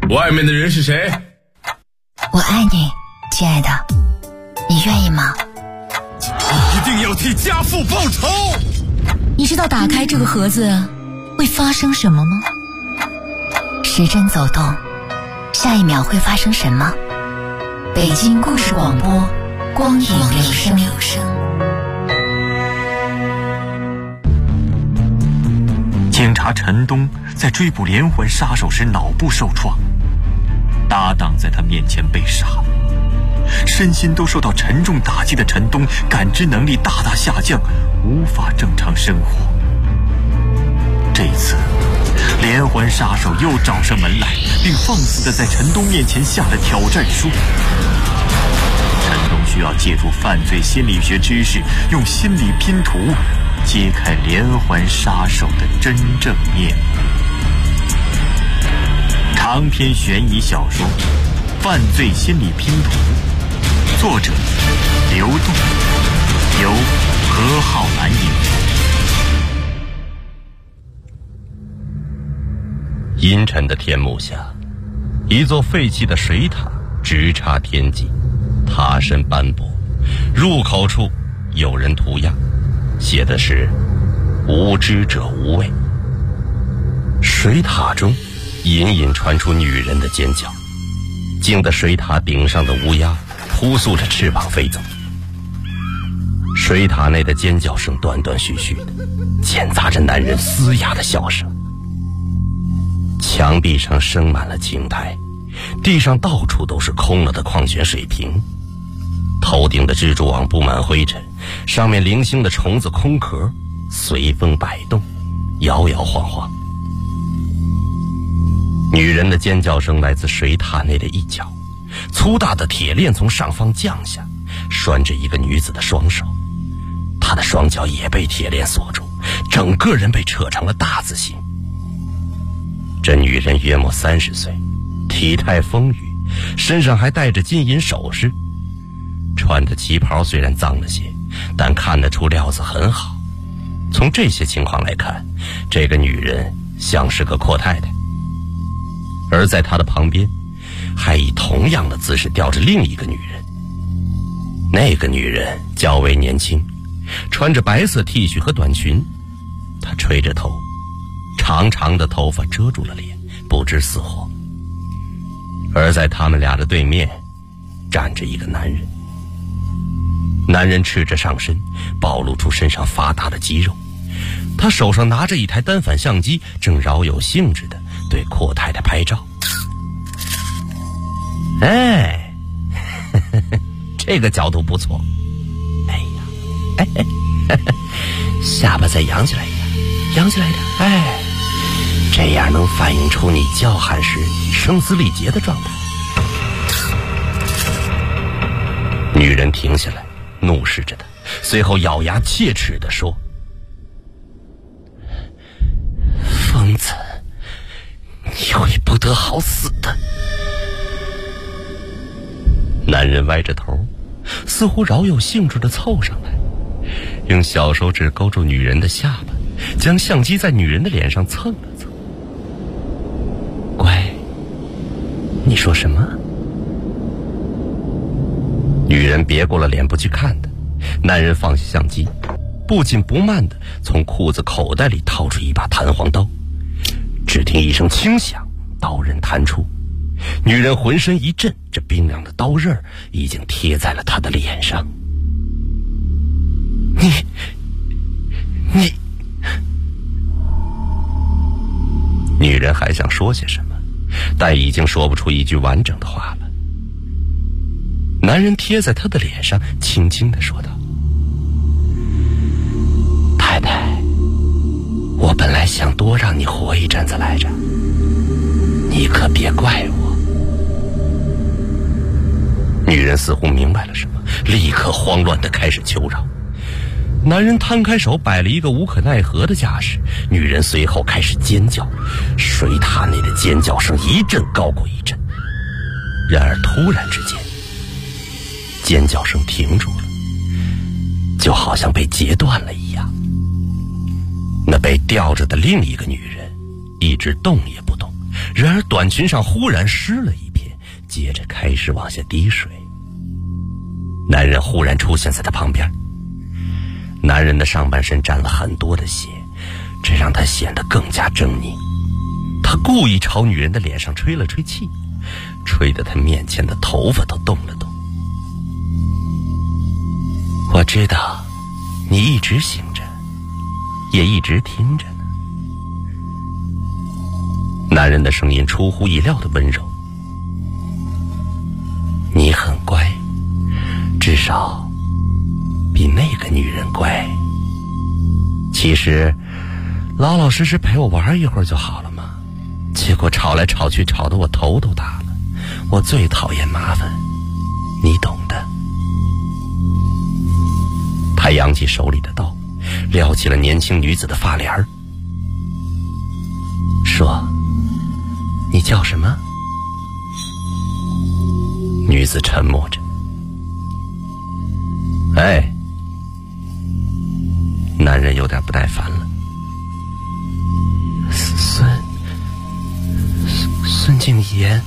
外面的人是谁？ 我爱你，亲爱的，你愿意吗？ 你一定要替家父报仇！ 你知道打开这个盒子会发生什么吗？时针走动，下一秒会发生什么？北京故事广播，光影留声。 警察陈东在追捕连环杀手时脑部受创，搭档在他面前被杀，身心都受到沉重打击的陈东感知能力大大下降，无法正常生活。这次连环杀手又找上门来，并放肆地在陈东面前下了挑战书。陈东需要借助犯罪心理学知识，用心理拼图揭开连环杀手的真正面目。长篇悬疑小说《犯罪心理拼图》，作者刘栋，由何浩然演播。 阴沉的天幕下，一座废弃的水塔直插天际，塔身斑驳，入口处有人涂鸦，写的是无知者无畏。水塔中隐隐传出女人的尖叫，惊得水塔顶上的乌鸦扑簌着翅膀飞走。水塔内的尖叫声断断续续的，夹杂着男人嘶哑的笑声。墙壁上生满了青苔，地上到处都是空了的矿泉水瓶，头顶的蜘蛛网布满灰尘，上面零星的虫子空壳随风摆动，摇摇晃晃。女人的尖叫声来自水塔内的一角，粗大的铁链从上方降下，拴着一个女子的双手，她的双脚也被铁链锁住，整个人被扯成了大字形。这女人约莫30岁，体态丰腴，身上还带着金银首饰，穿的旗袍虽然脏了些，但看得出料子很好。从这些情况来看，这个女人像是个阔太太。而在她的旁边，还以同样的姿势吊着另一个女人。那个女人较为年轻，穿着白色 T 恤和短裙，她垂着头，长长的头发遮住了脸，不知死活。而在他们俩的对面站着一个男人，男人赤着上身，暴露出身上发达的肌肉，他手上拿着一台单反相机，正饶有兴致地对阔太太拍照。哎，这个角度不错。哎呀，下巴再扬起来一点，扬起来一点，哎，这样能反映出你叫喊时声嘶力竭的状态。女人停下来，怒视着他，随后咬牙切齿地说：疯子，你会不得好死的。男人歪着头，似乎饶有兴致地凑上来，用小手指勾住女人的下巴，将相机在女人的脸上蹭了蹭。乖，你说什么？女人别过了脸不去看他，男人放下相机，不紧不慢地从裤子口袋里掏出一把弹簧刀，只听一声轻响，刀刃弹出，女人浑身一震，这冰凉的刀刃已经贴在了她的脸上。你女人还想说些什么，但已经说不出一句完整的话了。男人贴在她的脸上，轻轻地说道：太太，我本来想多让你活一阵子来着，你可别怪我。女人似乎明白了什么，立刻慌乱地开始求饶。男人摊开手，摆了一个无可奈何的架势，女人随后开始尖叫，水塔内的尖叫声一阵高过一阵。然而突然之间，尖叫声停住了，就好像被截断了一样。那被吊着的另一个女人一直动也不动， 然而短裙上忽然湿了一片，接着开始往下滴水。男人忽然出现在他旁边，男人的上半身沾了很多的血，这让他显得更加狰狞。他故意朝女人的脸上吹了吹气，吹得他面前的头发都动了动。我知道你一直醒着，也一直听着呢。男人的声音出乎意料的温柔。你很乖，至少比那个女人乖。其实老老实实陪我玩一会儿就好了嘛，结果吵来吵去，吵得我头都大了。我最讨厌麻烦，你懂的。他扬起手里的刀，撩起了年轻女子的发帘儿，说：你叫什么？女子沉默着。哎，男人有点不耐烦了。孙静言。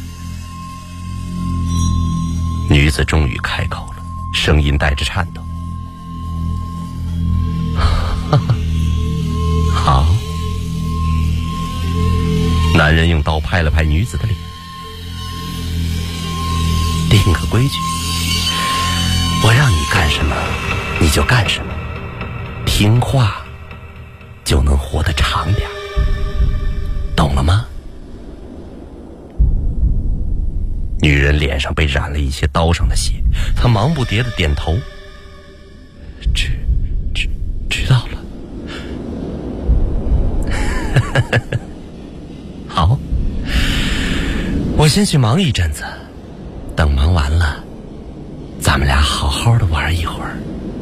女子终于开口了，声音带着颤抖。好。男人用刀拍了拍女子的脸。定个规矩，我让你干什么你就干什么，听话就能活得长点，懂了吗？女人脸上被染了一些刀上的血，她忙不迭地点头。知道了。好，我先去忙一阵子，等忙完了，咱们俩好好的玩一会儿。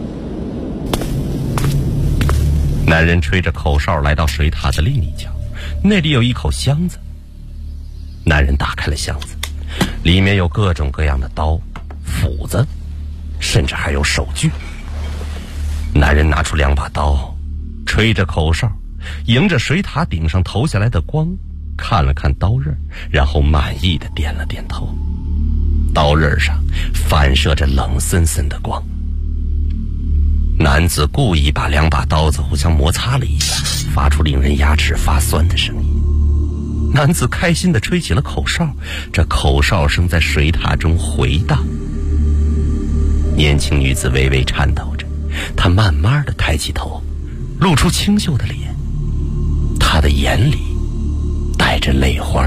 男人吹着口哨来到水塔的另一角，那里有一口箱子。男人打开了箱子，里面有各种各样的刀、斧子，甚至还有手锯。男人拿出2把刀，吹着口哨，迎着水塔顶上投下来的光，看了看刀刃，然后满意的点了点头。刀刃上反射着冷森森的光。男子故意把2把刀子互相摩擦了一下，发出令人牙齿发酸的声音。男子开心地吹起了口哨，这口哨声在水塔中回荡。年轻女子微微颤抖着，她慢慢地抬起头，露出清秀的脸，她的眼里带着泪花。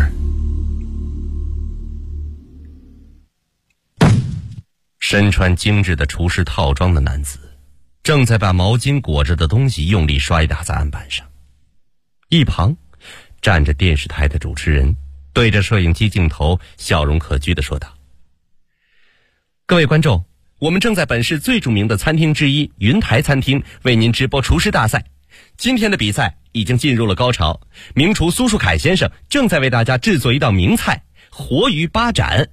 身穿精致的厨师套装的男子正在把毛巾裹着的东西用力摔打在案板上。一旁站着电视台的主持人，对着摄影机镜头笑容可掬地说道：各位观众，我们正在本市最著名的餐厅之一云台餐厅为您直播厨师大赛。今天的比赛已经进入了高潮，名厨苏树凯先生正在为大家制作一道名菜活鱼八斩。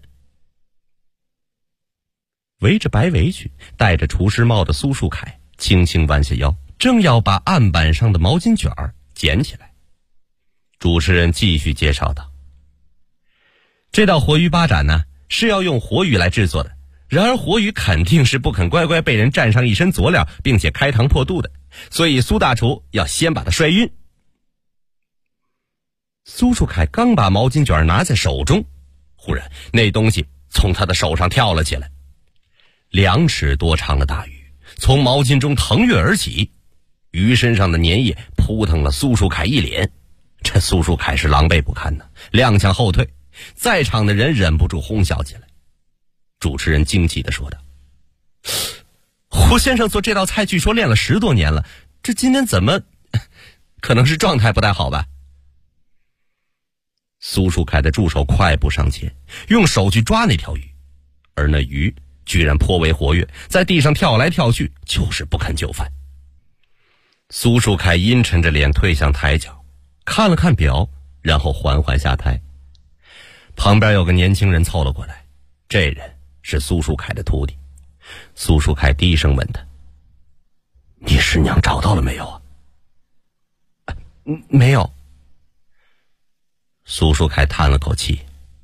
围着白围裙戴着厨师帽的苏树凯轻轻弯下腰，正要把案板上的毛巾卷捡起来。主持人继续介绍道：这道活鱼八斩呢，是要用活鱼来制作的，然而活鱼肯定是不肯乖乖被人蘸上一身佐料并且开膛破肚的，所以苏大厨要先把它摔晕。苏树凯刚把毛巾卷拿在手中，忽然那东西从他的手上跳了起来，2尺多长的大鱼从毛巾中腾跃而起，鱼身上的粘液扑腾了苏树凯一脸。这苏树凯是狼狈不堪的，踉跄后退，在场的人忍不住哄笑起来。主持人惊奇地说道：胡先生做这道菜据说练了10多年了，这今天怎么可能是状态不太好吧？苏树凯的助手快步上前，用手去抓那条鱼，而那鱼居然颇为活跃，在地上跳来跳去，就是不肯就范。苏树凯阴沉着脸退向台角，看了看表，然后缓缓下台。旁边有个年轻人凑了过来，这人是苏树凯的徒弟。苏树凯低声问他：你师娘找到了没有啊？没有。 苏树凯叹了口气，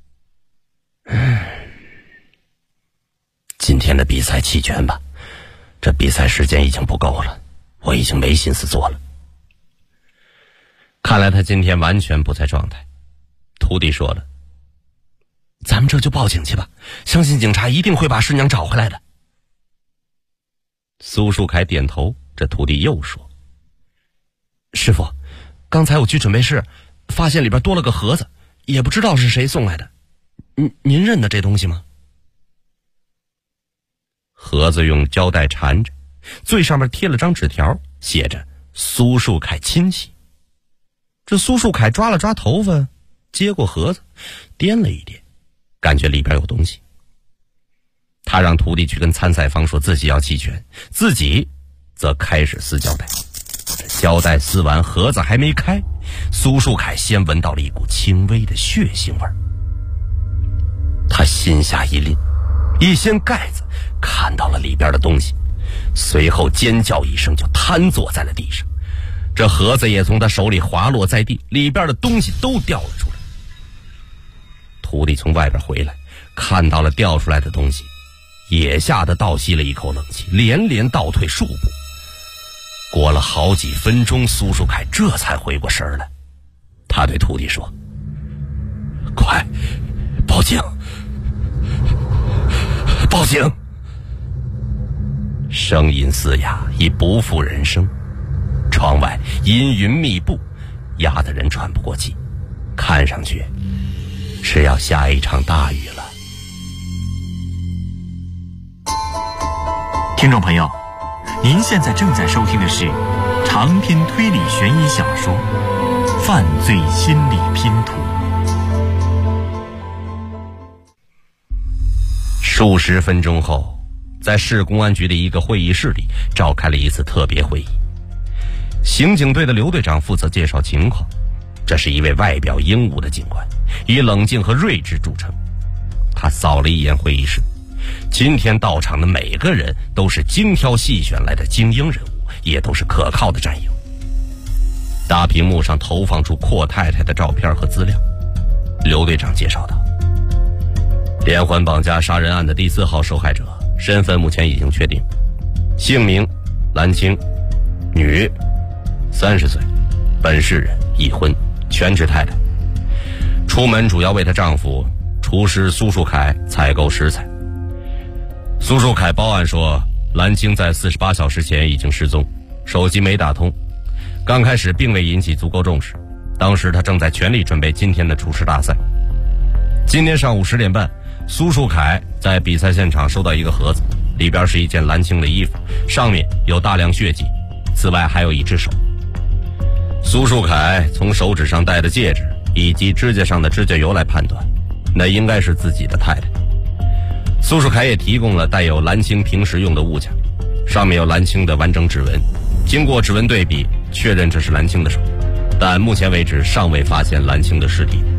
今天的比赛弃权吧，这比赛时间已经不够了，我已经没心思做了。看来他今天完全不在状态。徒弟说了，咱们这就报警去吧，相信警察一定会把师娘找回来的。苏树凯点头，这徒弟又说，师傅，刚才我去准备室发现里边多了个盒子，也不知道是谁送来的，您认得这东西吗？盒子用胶带缠着，最上面贴了张纸条，写着苏树凯亲戚。这苏树凯抓了抓头发，接过盒子，掂了一掂，感觉里边有东西。他让徒弟去跟参赛方说自己要弃权，自己则开始撕胶带。胶带撕完，盒子还没开，苏树凯先闻到了一股轻微的血腥味儿。他心下一凛，一掀盖子，看到了里边的东西，随后尖叫一声就瘫坐在了地上。这盒子也从他手里滑落在地，里边的东西都掉了出来。徒弟从外边回来，看到了掉出来的东西，也吓得倒吸了一口冷气，连连倒退数步。过了好几分钟，苏树凯这才回过神来。他对徒弟说，快报警，报警！声音嘶哑，已不复人声。窗外阴云密布，压得人喘不过气，看上去是要下一场大雨了。 听众朋友，您现在正在收听的是长篇推理悬疑小说《犯罪心理拼图》。数十分钟后，在市公安局的一个会议室里召开了一次特别会议。刑警队的刘队长负责介绍情况。这是一位外表英武的警官，以冷静和睿智著称。他扫了一眼会议室，今天到场的每个人都是精挑细选来的精英人物，也都是可靠的战友。大屏幕上投放出阔太太的照片和资料。刘队长介绍道，连环绑架杀人案的第4号受害者身份目前已经确定，姓名蓝青，女，30岁，本市人，已婚，全职太太。出门主要为她丈夫厨师苏树凯采购食材。苏树凯报案说，蓝青在48小时前已经失踪，手机没打通。刚开始并未引起足够重视，当时他正在全力准备今天的厨师大赛。今天上午10点半，苏树凯在比赛现场收到一个盒子，里边是一件蓝青的衣服，上面有大量血迹，此外还有一只手。苏树凯从手指上戴的戒指以及指甲上的指甲油来判断，那应该是自己的太太。苏树凯也提供了带有蓝青平时用的物件，上面有蓝青的完整指纹，经过指纹对比，确认这是蓝青的手，但目前为止尚未发现蓝青的尸体。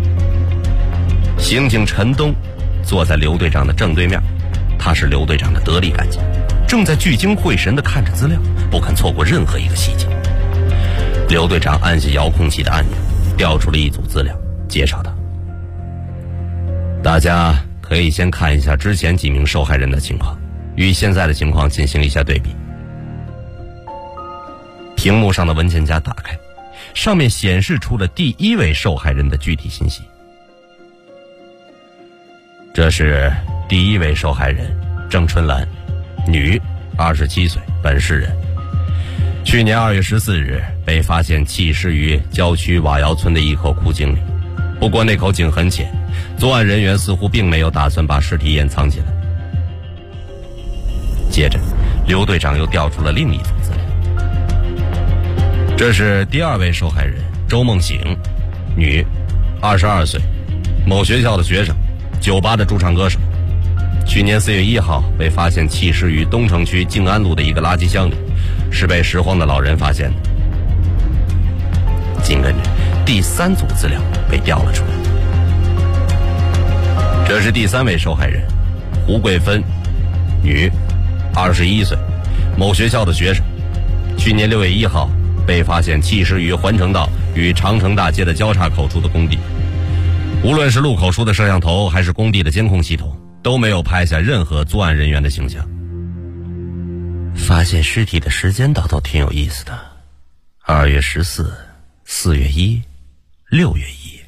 刑警陈东坐在刘队长的正对面，他是刘队长的得力干警，正在聚精会神地看着资料，不肯错过任何一个细节。刘队长按下遥控器的按钮，调出了一组资料，介绍道，大家可以先看一下之前几名受害人的情况，与现在的情况进行一下对比。屏幕上的文件夹打开，上面显示出了第1位受害人的具体信息。这是第1位受害人郑春兰，女，27岁，本市人。去年2月14日被发现弃尸于郊区瓦窑村的一口枯井里，不过那口井很浅，作案人员似乎并没有打算把尸体掩藏起来。接着刘队长又调出了另一组资料。这是第2位受害人周梦醒，女，22岁，某学校的学生，酒吧的驻唱歌手。去年4月1号被发现弃尸于东城区静安路的一个垃圾箱里，是被拾荒的老人发现的。紧跟着第3组资料被调了出来。这是第3位受害人胡桂芬，女，21岁，某学校的学生。去年6月1号被发现弃尸于环城道与长城大街的交叉口处的工地。无论是路口处的摄像头，还是工地的监控系统，都没有拍下任何作案人员的形象。发现尸体的时间倒挺有意思的，2月14、4月1、6月1，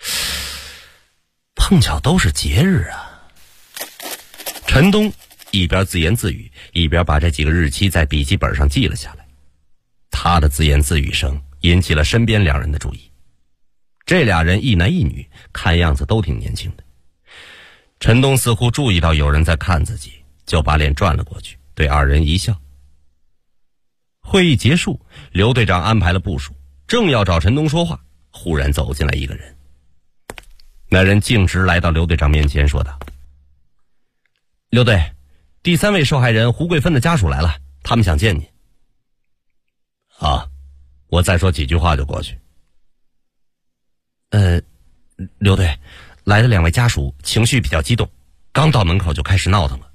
碰巧都是节日啊。陈东一边自言自语，一边把这几个日期在笔记本上记了下来。他的自言自语声引起了身边两人的注意。这俩人一男一女，看样子都挺年轻的。陈东似乎注意到有人在看自己，就把脸转了过去，对二人一笑。会议结束，刘队长安排了部署，正要找陈东说话，忽然走进来一个人。那人径直来到刘队长面前说道：刘队，第3位受害人胡桂芬的家属来了，他们想见你。啊，我再说几句话就过去。刘队，来的2位家属情绪比较激动，刚到门口就开始闹腾了。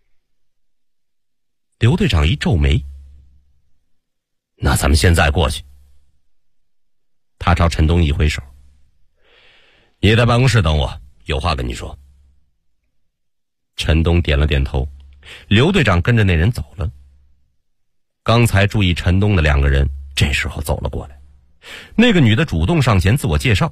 刘队长一皱眉，那咱们现在过去。他朝陈东一挥手，你在办公室等我，有话跟你说。陈东点了点头，刘队长跟着那人走了。刚才注意陈东的2个人这时候走了过来，那个女的主动上前自我介绍：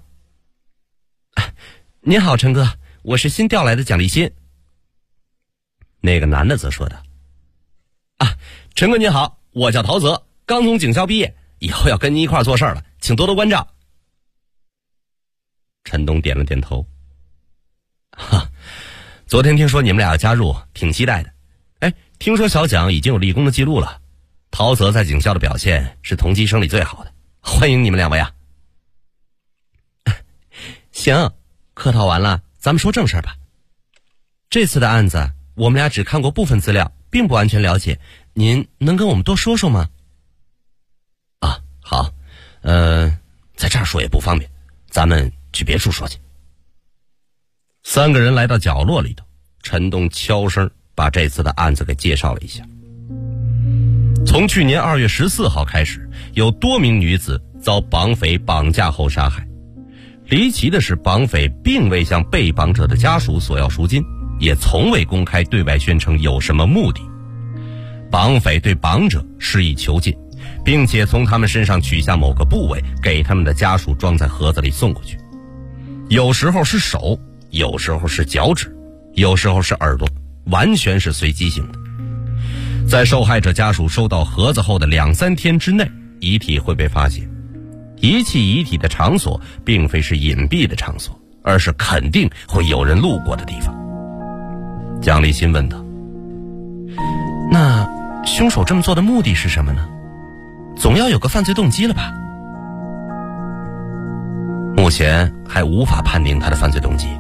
您好，陈哥，我是新调来的蒋立新。那个男的则说道：陈哥您好，我叫陶泽，刚从警校毕业，以后要跟您一块做事了，请多多关照。陈东点了点头。昨天听说你们俩要加入，挺期待的。听说小蒋已经有立功的记录了，陶泽在警校的表现是同期生里最好的，欢迎你们2位啊。行，客套完了，咱们说正事吧。这次的案子我们俩只看过部分资料，并不完全了解，您能跟我们多说说吗？好，在这儿说也不方便，咱们去别处说去。3个人来到角落里头，陈东悄声把这次的案子给介绍了一下。从去年2月14号开始，有多名女子遭绑匪绑架后杀害。离奇的是，绑匪并未向被绑者的家属索要赎金，也从未公开对外宣称有什么目的。绑匪对绑者施以囚禁，并且从他们身上取下某个部位，给他们的家属装在盒子里送过去。有时候是手，有时候是脚趾，有时候是耳朵，完全是随机性的。在受害者家属收到盒子后的2-3天之内，遗体会被发现。遗弃遗体的场所并非是隐蔽的场所，而是肯定会有人路过的地方。蒋立新问道：那凶手这么做的目的是什么呢？总要有个犯罪动机了吧？目前还无法判定他的犯罪动机。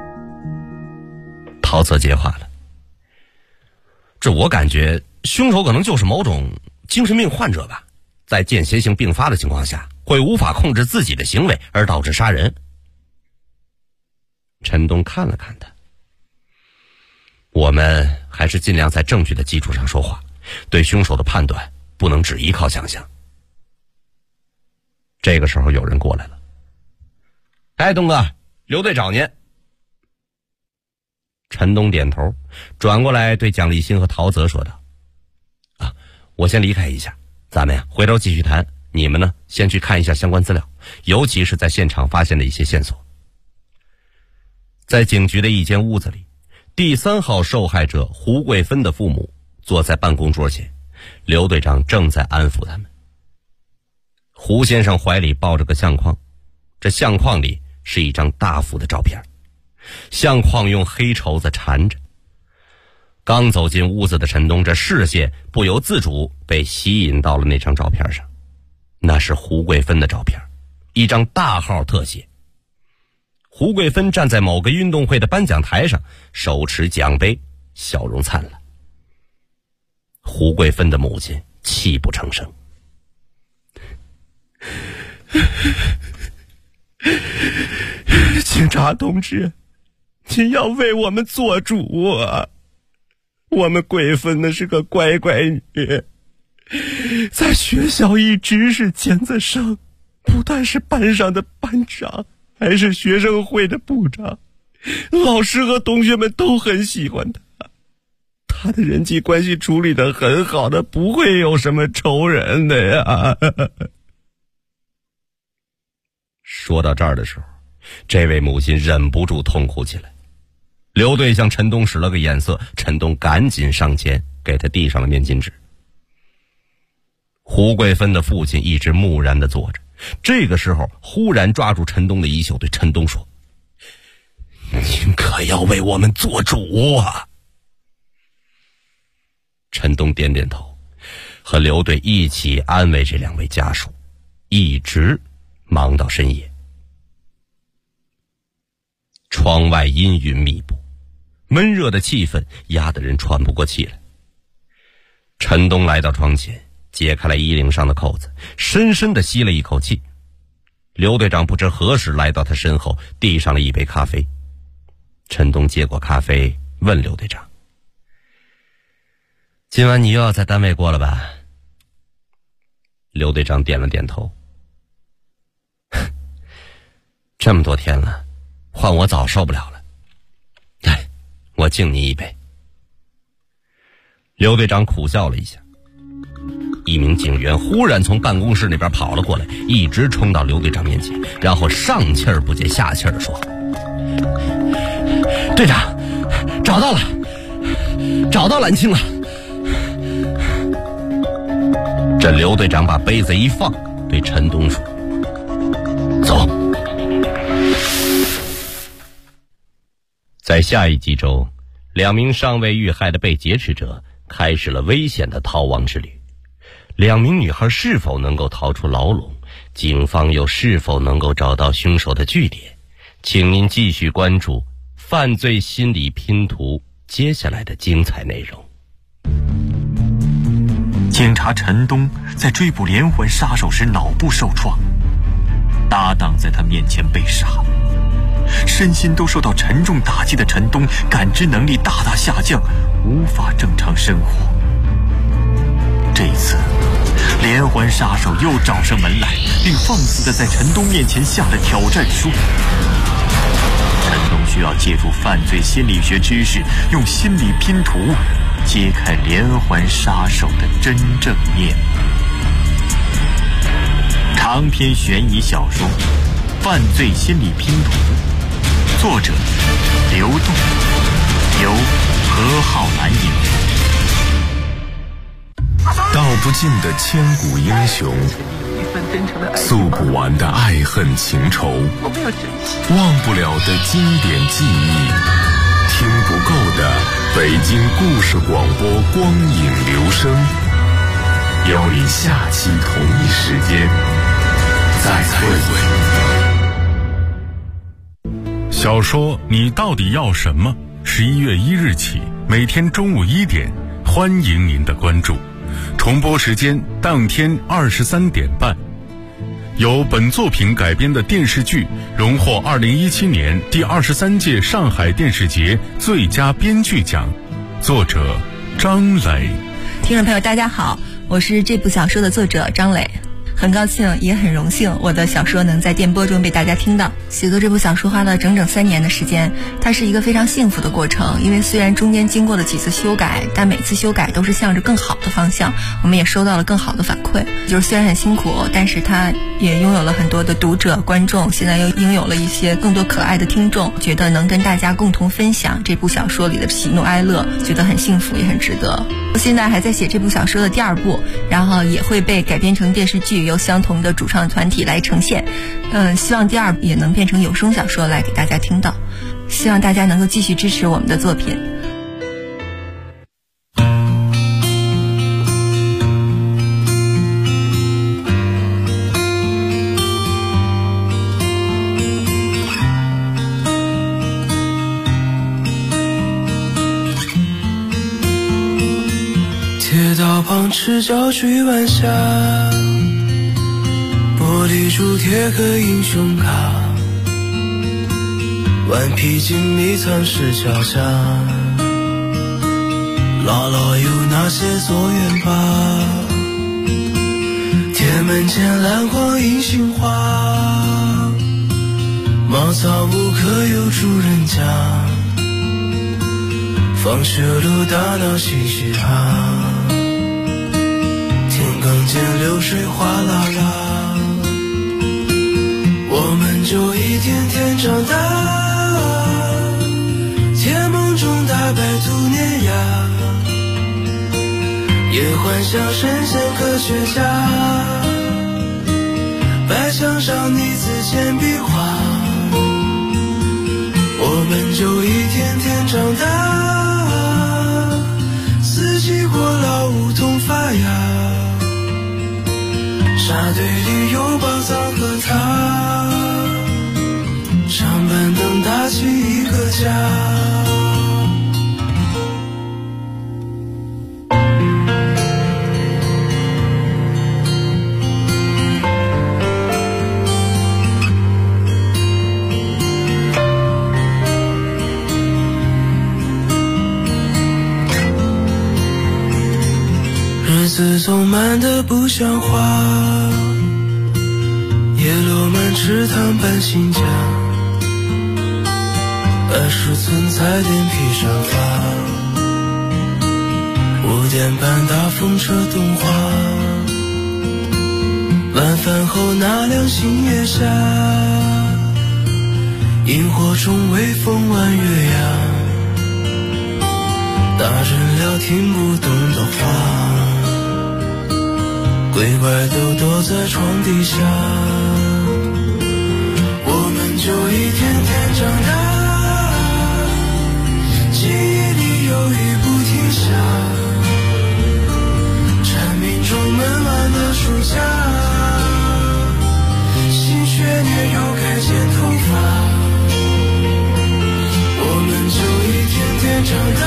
陶泽接话了：这我感觉凶手可能就是某种精神病患者吧，在间歇性病发的情况下，会无法控制自己的行为而导致杀人。陈东看了看他：我们还是尽量在证据的基础上说话，对凶手的判断不能只依靠想象。这个时候有人过来了：东哥，刘队找您。陈东点头，转过来对蒋立新和陶泽说道：我先离开一下，咱们回头继续谈，你们呢先去看一下相关资料，尤其是在现场发现的一些线索。在警局的一间屋子里，第3号受害者胡桂芬的父母坐在办公桌前，刘队长正在安抚他们。胡先生怀里抱着个相框，这相框里是一张大幅的照片，相框用黑绸子缠着。刚走进屋子的陈东，这视线不由自主被吸引到了那张照片上，那是胡桂芬的照片，一张大号特写。胡桂芬站在某个运动会的颁奖台上，手持奖杯，笑容灿烂。胡桂芬的母亲泣不成声：警察同志，您要为我们做主啊！我们桂芬呢是个乖乖女，在学校一直是尖子生， 不但是班上的班长，还是学生会的部长，老师和同学们都很喜欢他。他的人际关系处理得很好的，不会有什么仇人的呀。说到这儿的时候，这位母亲忍不住痛哭起来。刘队向陈东使了个眼色，陈东赶紧上前给他递上了面巾纸。胡桂芬的父亲一直木然地坐着，这个时候忽然抓住陈东的衣袖，对陈东说：“您可要为我们做主啊！”陈东点点头，和刘队一起安慰这两位家属，一直忙到深夜。窗外阴云密布，闷热的气氛压得人喘不过气来。陈东来到窗前，解开了衣领上的扣子，深深地吸了一口气。刘队长不知何时来到他身后，递上了一杯咖啡。陈东接过咖啡，问刘队长：“今晚你又要在单位过了吧？”刘队长点了点头。这么多天了，换我早受不了了。来，我敬你一杯。刘队长苦笑了一下。一名警员忽然从办公室那边跑了过来，一直冲到刘队长面前，然后上气儿不接下气儿地说：“队长，找到蓝青了。”这刘队长把杯子一放，对陈东说：“走。”在下一集中，两名尚未遇害的被劫持者开始了危险的逃亡之旅。两名女孩是否能够逃出牢笼？警方又是否能够找到凶手的据点？请您继续关注《犯罪心理拼图》接下来的精彩内容。 警察陈东在追捕连环杀手时脑部受创，搭档在他面前被杀，身心都受到沉重打击的陈东感知能力大大下降，无法正常生活。这一次连环杀手又找上门来，并放肆地在陈东面前下了挑战书。陈东需要借助犯罪心理学知识，用心理拼图揭开连环杀手的真正面目。长篇悬疑小说《犯罪心理拼图》，作者刘栋，由何浩南演播。 道不尽的千古英雄，诉不完的爱恨情仇，忘不了的经典记忆，听不够的北京故事广播光影留声。邀你下期同一时间再会。小说你到底要什么？11月1日起，每天中午1点，欢迎您的关注。重播时间当天23点半。由本作品改编的电视剧荣获2017年第23届上海电视节最佳编剧奖，作者张磊。 听众朋友大家好，我是这部小说的作者张磊，很高兴也很荣幸我的小说能在电波中被大家听到。写作这部小说花了整整3年的时间，它是一个非常幸福的过程，因为虽然中间经过了几次修改，但每次修改都是向着更好的方向，我们也收到了更好的反馈。就是虽然很辛苦，但是它也拥有了很多的读者观众，现在又拥有了一些更多可爱的听众，觉得能跟大家共同分享这部小说里的喜怒哀乐，觉得很幸福也很值得。现在还在写这部小说的第2部，然后也会被改编成电视剧，由相同的主创团体来呈现。希望第2部也能变成有声小说来给大家听到，希望大家能够继续支持我们的作品。 铁道旁赤脚追晚霞，玻璃珠贴个英雄卡，顽皮筋迷藏石桥下，姥姥有那些作业吧。铁铁门前篮筐银杏花，茅草屋可有主人家，放学路打闹嘻嘻哈，田埂间流水哗啦啦，我们就一天天长大，甜梦中大白兔碾压，也幻想神仙科学家，白墙上泥字铅笔画，我们就一天天长大，四季过老梧桐发芽，沙堆里有宝藏和他，长板凳搭起一个家。日子总慢得不像话，叶落满池塘搬新家，20寸彩电披上发，5点半大风车动画，晚饭后那辆星月下，萤火虫微风弯月牙，大人聊听不懂的话，鬼怪都躲在床底下，我们就一天天长大，记忆里有雨不停下，蝉鸣中闷完的暑假，新学年又该剪头发，我们就一天天长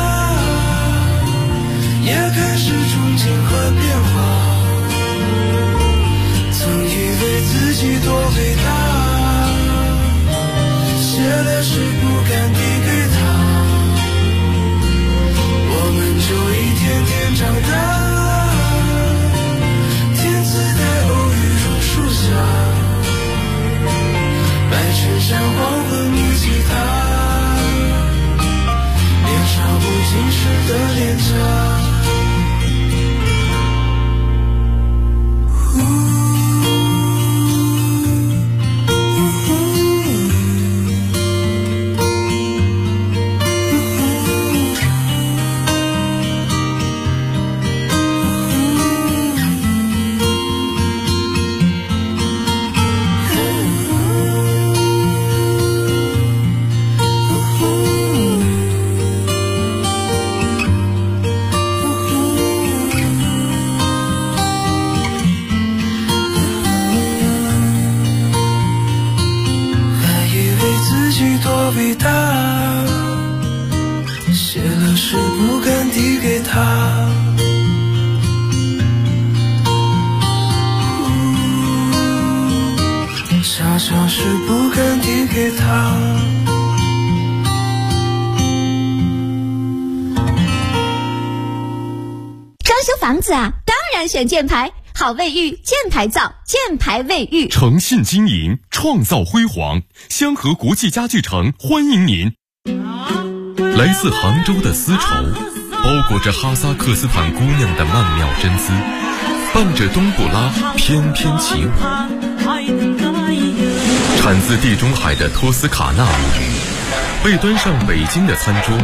大，也开始憧憬和变化，自己多伟大，写了诗不敢递给他，我们就一天天长大，天自带偶遇榕树下，白衬衫黄昏木吉他，年少不经事的脸颊。写了诗不敢递给他，小小事不敢递给他。 装修房子啊，当然选箭牌，好卫浴，箭牌造，箭牌卫浴， 诚信经营，创造辉煌。香河国际家具城欢迎您。来自杭州的丝绸，包裹着哈萨克斯坦姑娘的曼妙真姿，伴着冬不拉翩翩起舞。产自地中海的托斯卡纳，被端上北京的餐桌。